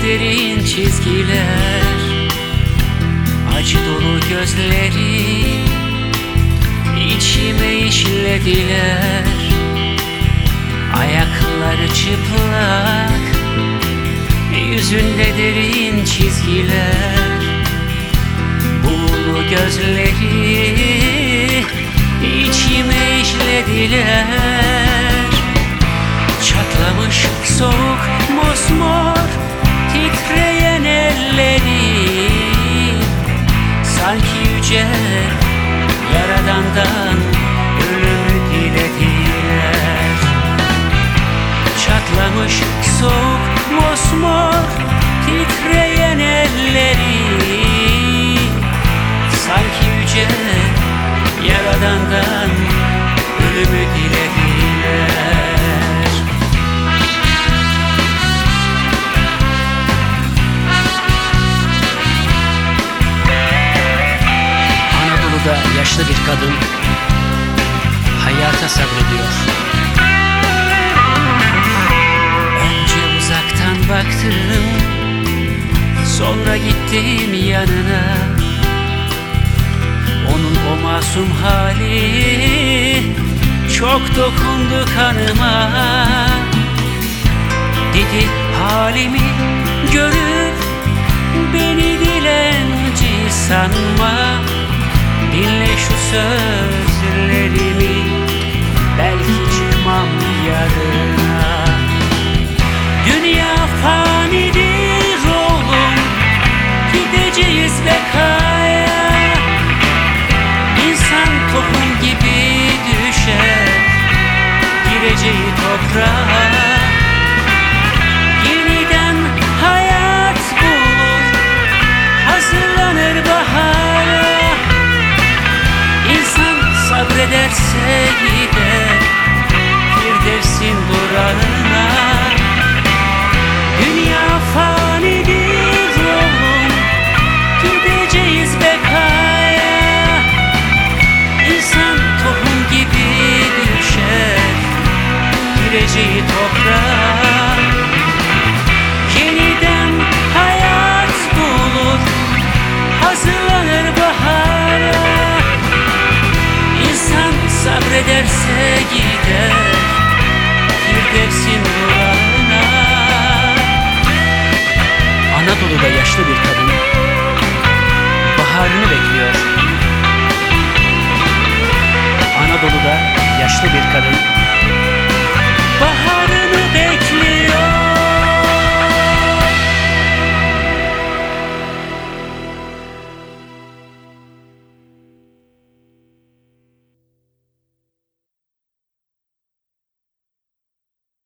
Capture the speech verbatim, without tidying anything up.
derin çizgiler, acı dolu gözleri içime işlediler. Ayakları çıplak, yüzünde derin çizgiler, buğulu gözleri içime işlediler. Çatlamış soğuk mosmor titreyen elleri, sanki yüce Yaradan'dan ölümü dilediler. Çatlamış soğuk mosmor titreyen elleri, sanki yüce Yaradan'dan ölümü dilediler. Anadolu'da yaşlı bir kadın hayata sabrediyor. Önce uzaktan baktım, sonra gittim yanına. Onun o masum hali çok dokundu kanıma. Dedi halimi görüp beni dilenci sanma. Dinle şu sözlerimi, belki çıkmam yarına. Dünya fanidir oğlum, gideceğiz bekaya. İnsan tohum gibi düşer, gireceği toprağa. Yeniden hayat bulur, hazırlanır bahara. İnsan sabrederse gider Firdevs'in durağına. Dünya fanidir oğlum, gideceğiz bekaya. İnsan tohum gibi düşer, gireceği toprağa. Yeniden hayat bulur, hazırlanır bahara. İnsan sabrederse gider Firdevs'in durağına. Anadolu'da yaşlı bir kadın